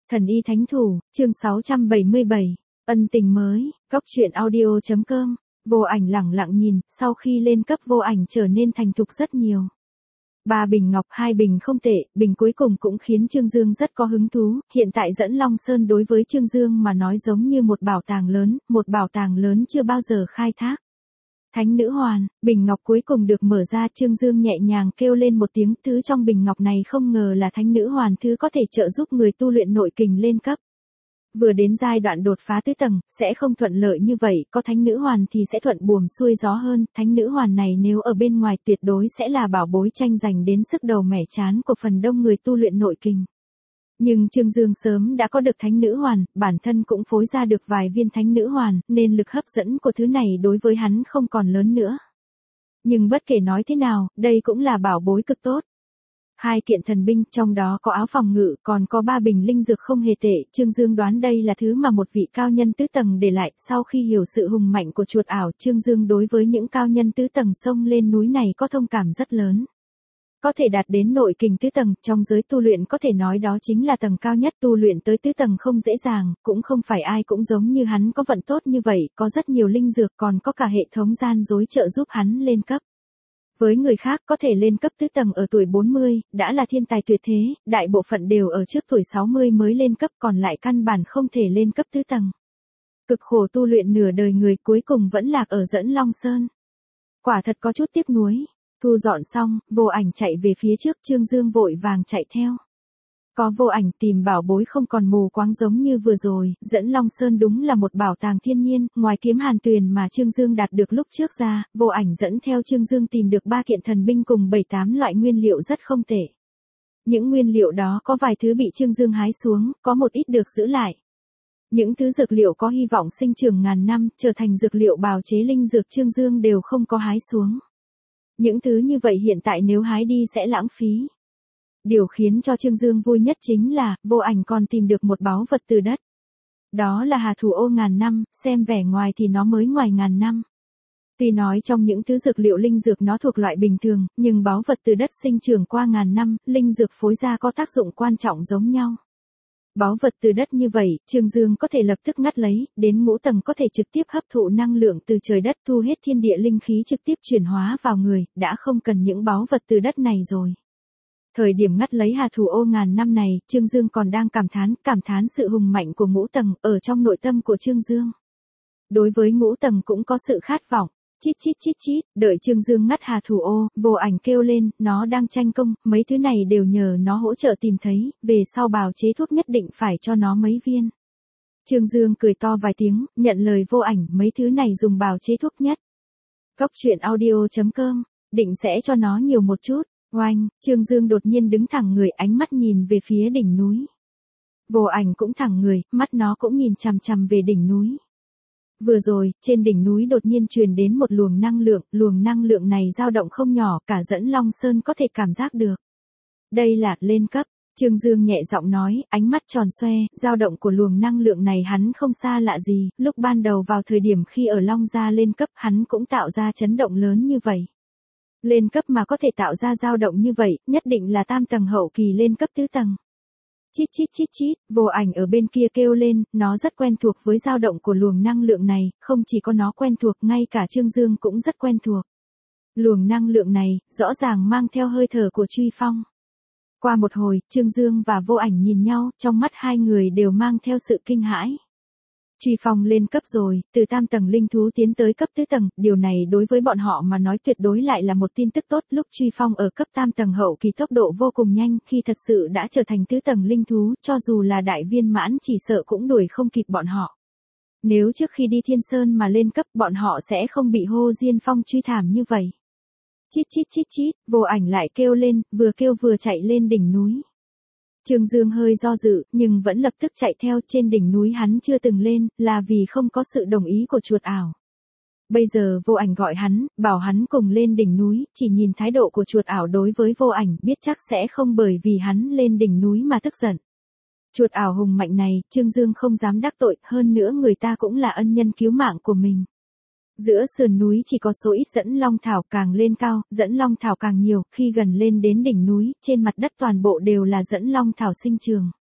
Thần y thánh thủ, chương 677, ân tình mới, góc truyện audio.com, Vô Ảnh lẳng lặng nhìn, sau khi lên cấp Vô Ảnh trở nên thành thục rất nhiều. 3 bình ngọc 2 bình không tệ, bình cuối cùng cũng khiến Trương Dương rất có hứng thú, hiện tại dẫn Long Sơn đối với Trương Dương mà nói giống như một bảo tàng lớn chưa bao giờ khai thác. Thánh nữ hoàn, bình ngọc cuối cùng được mở ra, Trương Dương nhẹ nhàng kêu lên một tiếng, thứ trong bình ngọc này không ngờ là thánh nữ hoàn, thứ có thể trợ giúp người tu luyện nội kình lên cấp. Vừa đến giai đoạn đột phá tứ tầng, sẽ không thuận lợi như vậy, có thánh nữ hoàn thì sẽ thuận buồm xuôi gió hơn, thánh nữ hoàn này nếu ở bên ngoài tuyệt đối sẽ là bảo bối tranh giành đến sức đầu mẻ trán của phần đông người tu luyện nội kình. Nhưng Trương Dương sớm đã có được thánh nữ hoàn, bản thân cũng phối ra được vài viên thánh nữ hoàn, nên lực hấp dẫn của thứ này đối với hắn không còn lớn nữa. Nhưng bất kể nói thế nào, đây cũng là bảo bối cực tốt. 2 kiện thần binh, trong đó có áo phòng ngự, còn có 3 bình linh dược không hề tệ, Trương Dương đoán đây là thứ mà một vị cao nhân tứ tầng để lại, sau khi hiểu sự hùng mạnh của chuột ảo, Trương Dương đối với những cao nhân tứ tầng xông lên núi này có thông cảm rất lớn. Có thể đạt đến nội kình tứ tầng, trong giới tu luyện có thể nói đó chính là tầng cao nhất, tu luyện tới tứ tầng không dễ dàng, cũng không phải ai cũng giống như hắn có vận tốt như vậy, có rất nhiều linh dược, còn có cả hệ thống gian dối trợ giúp hắn lên cấp. Với người khác có thể lên cấp tứ tầng ở tuổi 40, đã là thiên tài tuyệt thế, đại bộ phận đều ở trước tuổi 60 mới lên cấp, còn lại căn bản không thể lên cấp tứ tầng. Cực khổ tu luyện nửa đời người cuối cùng vẫn lạc ở dẫn Long Sơn. Quả thật có chút tiếc nuối. Thu dọn xong, Vô Ảnh chạy về phía trước, Trương Dương vội vàng chạy theo. Có Vô Ảnh tìm bảo bối không còn mù quáng giống như vừa rồi, dẫn Long Sơn đúng là một bảo tàng thiên nhiên, ngoài kiếm hàn tuyền mà Trương Dương đạt được lúc trước ra, Vô Ảnh dẫn theo Trương Dương tìm được 3 kiện thần binh cùng 7-8 loại nguyên liệu rất không tệ. Những nguyên liệu đó có vài thứ bị Trương Dương hái xuống, có một ít được giữ lại. Những thứ dược liệu có hy vọng sinh trưởng ngàn năm, trở thành dược liệu bào chế linh dược Trương Dương đều không có hái xuống. Những thứ như vậy hiện tại nếu hái đi sẽ lãng phí. Điều khiến cho Trương Dương vui nhất chính là, Vô Ảnh còn tìm được một báu vật từ đất. Đó là hà thủ ô ngàn năm, xem vẻ ngoài thì nó mới ngoài ngàn năm. Tuy nói trong những thứ dược liệu linh dược nó thuộc loại bình thường, nhưng báu vật từ đất sinh trưởng qua ngàn năm, linh dược phối ra có tác dụng quan trọng giống nhau. Báu vật từ đất như vậy, Trương Dương có thể lập tức ngắt lấy, đến ngũ tầng có thể trực tiếp hấp thụ năng lượng từ trời đất, thu hết thiên địa linh khí trực tiếp chuyển hóa vào người, đã không cần những báu vật từ đất này rồi. Thời điểm ngắt lấy hà thủ ô ngàn năm này, Trương Dương còn đang cảm thán sự hùng mạnh của ngũ tầng, ở trong nội tâm của Trương Dương. Đối với ngũ tầng cũng có sự khát vọng. Chít chít chít chít, đợi Trương Dương ngắt hà thủ ô, Vô Ảnh kêu lên, nó đang tranh công, mấy thứ này đều nhờ nó hỗ trợ tìm thấy, về sau bào chế thuốc nhất định phải cho nó mấy viên. Trương Dương cười to vài tiếng, nhận lời Vô Ảnh, mấy thứ này dùng bào chế thuốc nhất. Góc truyện audio.com, định sẽ cho nó nhiều một chút. Oanh, Trương Dương đột nhiên đứng thẳng người, ánh mắt nhìn về phía đỉnh núi. Vô Ảnh cũng thẳng người, mắt nó cũng nhìn chằm chằm về đỉnh núi. Vừa rồi, trên đỉnh núi đột nhiên truyền đến một luồng năng lượng này dao động không nhỏ, cả dẫn Long Sơn có thể cảm giác được. Đây là lên cấp, Trương Dương nhẹ giọng nói, ánh mắt tròn xoe, dao động của luồng năng lượng này hắn không xa lạ gì, lúc ban đầu vào thời điểm khi ở Long Gia lên cấp hắn cũng tạo ra chấn động lớn như vậy. Lên cấp mà có thể tạo ra dao động như vậy, nhất định là tam tầng hậu kỳ lên cấp tứ tầng. Chít chít chít chít, Vô Ảnh ở bên kia kêu lên, nó rất quen thuộc với dao động của luồng năng lượng này, không chỉ có nó quen thuộc, ngay cả Trương Dương cũng rất quen thuộc. Luồng năng lượng này, rõ ràng mang theo hơi thở của Truy Phong. Qua một hồi, Trương Dương và Vô Ảnh nhìn nhau, trong mắt hai người đều mang theo sự kinh hãi. Truy Phong lên cấp rồi, từ tam tầng linh thú tiến tới cấp tứ tầng, điều này đối với bọn họ mà nói tuyệt đối lại là một tin tức tốt, lúc Truy Phong ở cấp tam tầng hậu kỳ tốc độ vô cùng nhanh, khi thật sự đã trở thành tứ tầng linh thú, cho dù là đại viên mãn chỉ sợ cũng đuổi không kịp bọn họ. Nếu trước khi đi Thiên Sơn mà lên cấp bọn họ sẽ không bị Hô Diên Phong truy thảm như vậy. Chít chít chít chít, Vô Ảnh lại kêu lên, vừa kêu vừa chạy lên đỉnh núi. Trương Dương hơi do dự, nhưng vẫn lập tức chạy theo, trên đỉnh núi hắn chưa từng lên, là vì không có sự đồng ý của chuột ảo. Bây giờ Vô Ảnh gọi hắn, bảo hắn cùng lên đỉnh núi, chỉ nhìn thái độ của chuột ảo đối với Vô Ảnh, biết chắc sẽ không bởi vì hắn lên đỉnh núi mà tức giận. Chuột ảo hùng mạnh này, Trương Dương không dám đắc tội, hơn nữa người ta cũng là ân nhân cứu mạng của mình. Giữa sườn núi chỉ có số ít dẫn long thảo, càng lên cao, dẫn long thảo càng nhiều, khi gần lên đến đỉnh núi, trên mặt đất toàn bộ đều là dẫn long thảo sinh trường.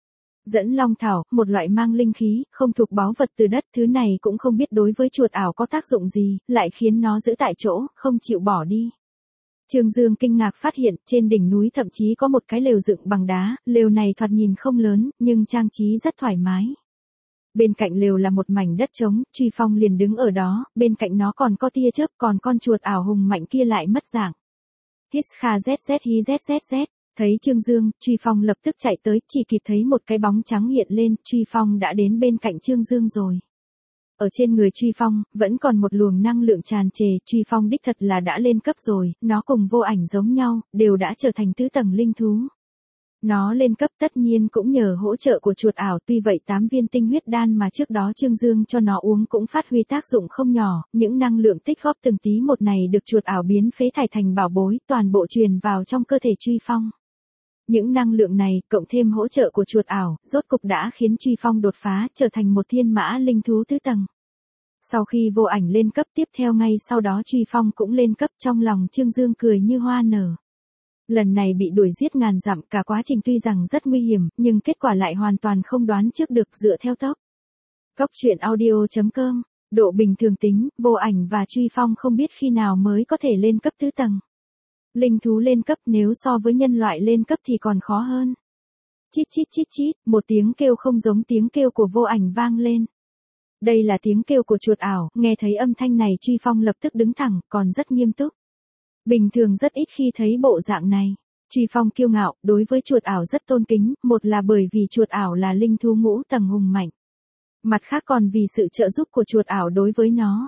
Dẫn long thảo, một loại mang linh khí, không thuộc báu vật từ đất, thứ này cũng không biết đối với chuột ảo có tác dụng gì, lại khiến nó giữ tại chỗ, không chịu bỏ đi. Trương Dương kinh ngạc phát hiện, trên đỉnh núi thậm chí có một cái lều dựng bằng đá, lều này thoạt nhìn không lớn, nhưng trang trí rất thoải mái. Bên cạnh lều là một mảnh đất trống, Truy Phong liền đứng ở đó, bên cạnh nó còn có tia chớp, còn con chuột ảo hùng mạnh kia lại mất dạng. Hít kha zz hi zzz, thấy Trương Dương, Truy Phong lập tức chạy tới, chỉ kịp thấy một cái bóng trắng hiện lên, Truy Phong đã đến bên cạnh Trương Dương rồi. Ở trên người Truy Phong, vẫn còn một luồng năng lượng tràn trề, Truy Phong đích thật là đã lên cấp rồi, nó cùng Vô Ảnh giống nhau, đều đã trở thành tứ tầng linh thú. Nó lên cấp tất nhiên cũng nhờ hỗ trợ của chuột ảo, tuy vậy 8 viên tinh huyết đan mà trước đó Trương Dương cho nó uống cũng phát huy tác dụng không nhỏ, những năng lượng tích góp từng tí một này được chuột ảo biến phế thải thành bảo bối, toàn bộ truyền vào trong cơ thể Truy Phong. Những năng lượng này, cộng thêm hỗ trợ của chuột ảo, rốt cục đã khiến Truy Phong đột phá, trở thành một thiên mã linh thú tứ tầng. Sau khi Vô Ảnh lên cấp tiếp theo ngay sau đó Truy Phong cũng lên cấp, trong lòng Trương Dương cười như hoa nở. Lần này bị đuổi giết ngàn dặm, cả quá trình tuy rằng rất nguy hiểm, nhưng kết quả lại hoàn toàn không đoán trước được dựa theo tốc. Cốc truyện audio.com, độ bình thường tính, Vô Ảnh và Truy Phong không biết khi nào mới có thể lên cấp tứ tầng. Linh thú lên cấp nếu so với nhân loại lên cấp thì còn khó hơn. Chít chít chít chít, một tiếng kêu không giống tiếng kêu của Vô Ảnh vang lên. Đây là tiếng kêu của chuột ảo, nghe thấy âm thanh này Truy Phong lập tức đứng thẳng, còn rất nghiêm túc. Bình thường rất ít khi thấy bộ dạng này. Truy Phong kiêu ngạo, đối với chuột ảo rất tôn kính, một là bởi vì chuột ảo là linh thú ngũ tầng hùng mạnh. Mặt khác còn vì sự trợ giúp của chuột ảo đối với nó.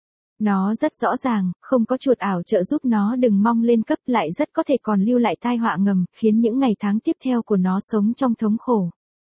Nó rất rõ ràng, không có chuột ảo trợ giúp nó đừng mong lên cấp, lại rất có thể còn lưu lại tai họa ngầm, khiến những ngày tháng tiếp theo của nó sống trong thống khổ.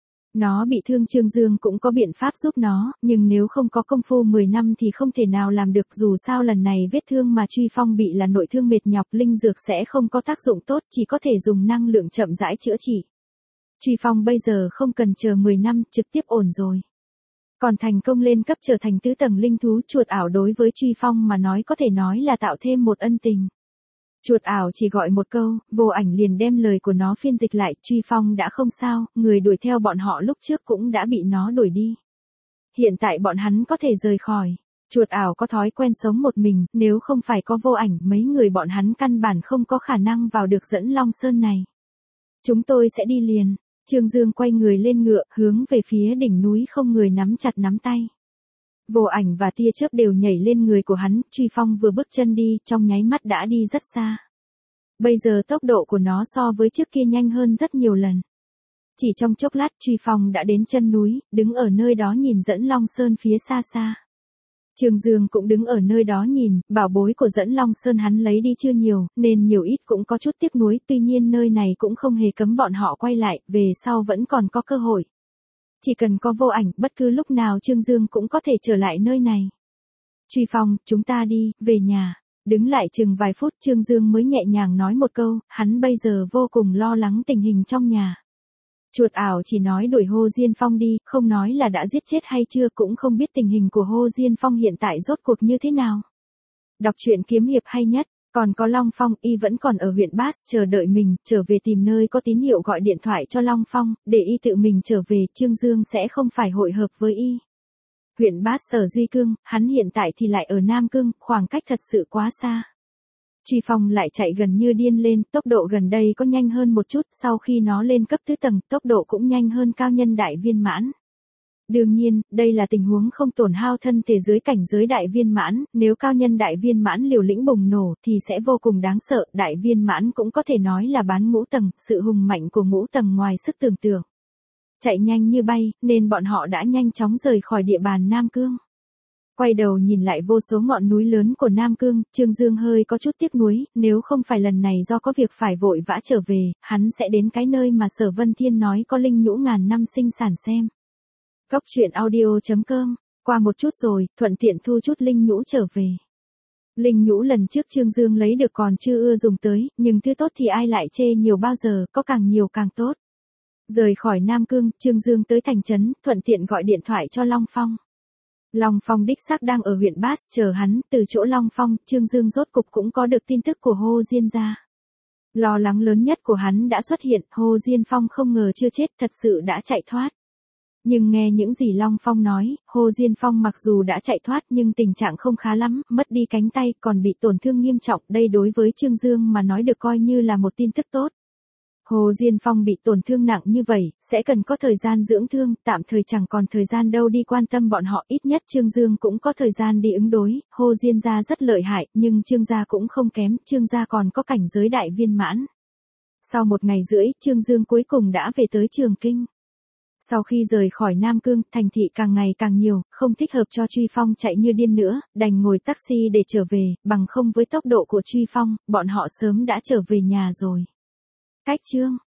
Nó bị thương Trương Dương cũng có biện pháp giúp nó, nhưng nếu không có công phu 10 năm thì không thể nào làm được, dù sao lần này vết thương mà Truy Phong bị là nội thương mệt nhọc, linh dược sẽ không có tác dụng tốt, chỉ có thể dùng năng lượng chậm rãi chữa trị. Truy Phong bây giờ không cần chờ 10 năm, trực tiếp ổn rồi. Còn thành công lên cấp trở thành tứ tầng linh thú, chuột ảo đối với Truy Phong mà nói có thể nói là tạo thêm một ân tình. Chuột ảo chỉ gọi một câu, Vô Ảnh liền đem lời của nó phiên dịch lại, Truy Phong đã không sao, người đuổi theo bọn họ lúc trước cũng đã bị nó đuổi đi. Hiện tại bọn hắn có thể rời khỏi. Chuột ảo có thói quen sống một mình, nếu không phải có Vô Ảnh, mấy người bọn hắn căn bản không có khả năng vào được Dẫn Long Sơn này. Chúng tôi sẽ đi liền. Trương Dương quay người lên ngựa, hướng về phía đỉnh núi không người nắm chặt nắm tay. Vô Ảnh và tia chớp đều nhảy lên người của hắn, Truy Phong vừa bước chân đi, trong nháy mắt đã đi rất xa. Bây giờ tốc độ của nó so với trước kia nhanh hơn rất nhiều lần. Chỉ trong chốc lát Truy Phong đã đến chân núi, đứng ở nơi đó nhìn Dẫn Long Sơn phía xa xa. Trương Dương cũng đứng ở nơi đó nhìn, bảo bối của Dẫn Long Sơn hắn lấy đi chưa nhiều, nên nhiều ít cũng có chút tiếc nuối, tuy nhiên nơi này cũng không hề cấm bọn họ quay lại, về sau vẫn còn có cơ hội. Chỉ cần có Vô Ảnh, bất cứ lúc nào Trương Dương cũng có thể trở lại nơi này. Truy Phong, chúng ta đi, về nhà. Đứng lại chừng vài phút Trương Dương mới nhẹ nhàng nói một câu, hắn bây giờ vô cùng lo lắng tình hình trong nhà. Chuột ảo chỉ nói đuổi Hồ Diên Phong đi, không nói là đã giết chết hay chưa, cũng không biết tình hình của Hồ Diên Phong hiện tại rốt cuộc như thế nào. Đọc truyện kiếm hiệp hay nhất, còn có Long Phong, y vẫn còn ở huyện Bass chờ đợi mình, trở về tìm nơi có tín hiệu gọi điện thoại cho Long Phong, để y tự mình trở về, Trương Dương sẽ không phải hội hợp với y. Huyện Bass ở Duy Cương, hắn hiện tại thì lại ở Nam Cương, khoảng cách thật sự quá xa. Truy Phong lại chạy gần như điên lên, tốc độ gần đây có nhanh hơn một chút, sau khi nó lên cấp tứ tầng, tốc độ cũng nhanh hơn cao nhân đại viên mãn. Đương nhiên, đây là tình huống không tổn hao thân thể dưới cảnh giới đại viên mãn, nếu cao nhân đại viên mãn liều lĩnh bùng nổ thì sẽ vô cùng đáng sợ, đại viên mãn cũng có thể nói là bán ngũ tầng, sự hùng mạnh của ngũ tầng ngoài sức tưởng tượng. Chạy nhanh như bay, nên bọn họ đã nhanh chóng rời khỏi địa bàn Nam Cương. Quay đầu nhìn lại vô số ngọn núi lớn của Nam Cương, Trương Dương hơi có chút tiếc nuối, nếu không phải lần này do có việc phải vội vã trở về, hắn sẽ đến cái nơi mà Sở Vân Thiên nói có linh nhũ ngàn năm sinh sản xem. Cốc truyện audio.com, qua một chút rồi, thuận tiện thu chút linh nhũ trở về. Linh nhũ lần trước Trương Dương lấy được còn chưa ưa dùng tới, nhưng thứ tốt thì ai lại chê nhiều bao giờ, có càng nhiều càng tốt. Rời khỏi Nam Cương, Trương Dương tới thành trấn, thuận tiện gọi điện thoại cho Long Phong. Long Phong đích xác đang ở huyện Bass chờ hắn, từ chỗ Long Phong, Trương Dương rốt cục cũng có được tin tức của Hồ Diên gia. Lo lắng lớn nhất của hắn đã xuất hiện, Hồ Diên Phong không ngờ chưa chết, thật sự đã chạy thoát. Nhưng nghe những gì Long Phong nói, Hồ Diên Phong mặc dù đã chạy thoát nhưng tình trạng không khá lắm, mất đi cánh tay còn bị tổn thương nghiêm trọng, đây đối với Trương Dương mà nói được coi như là một tin tức tốt. Hồ Diên Phong bị tổn thương nặng như vậy, sẽ cần có thời gian dưỡng thương, tạm thời chẳng còn thời gian đâu đi quan tâm bọn họ, ít nhất Trương Dương cũng có thời gian đi ứng đối, Hồ Diên gia rất lợi hại, nhưng Trương gia cũng không kém, Trương gia còn có cảnh giới đại viên mãn. Sau 1 ngày rưỡi, Trương Dương cuối cùng đã về tới Trường Kinh. Sau khi rời khỏi Nam Cương, thành thị càng ngày càng nhiều, không thích hợp cho Truy Phong chạy như điên nữa, đành ngồi taxi để trở về, bằng không với tốc độ của Truy Phong, bọn họ sớm đã trở về nhà rồi. Cách chương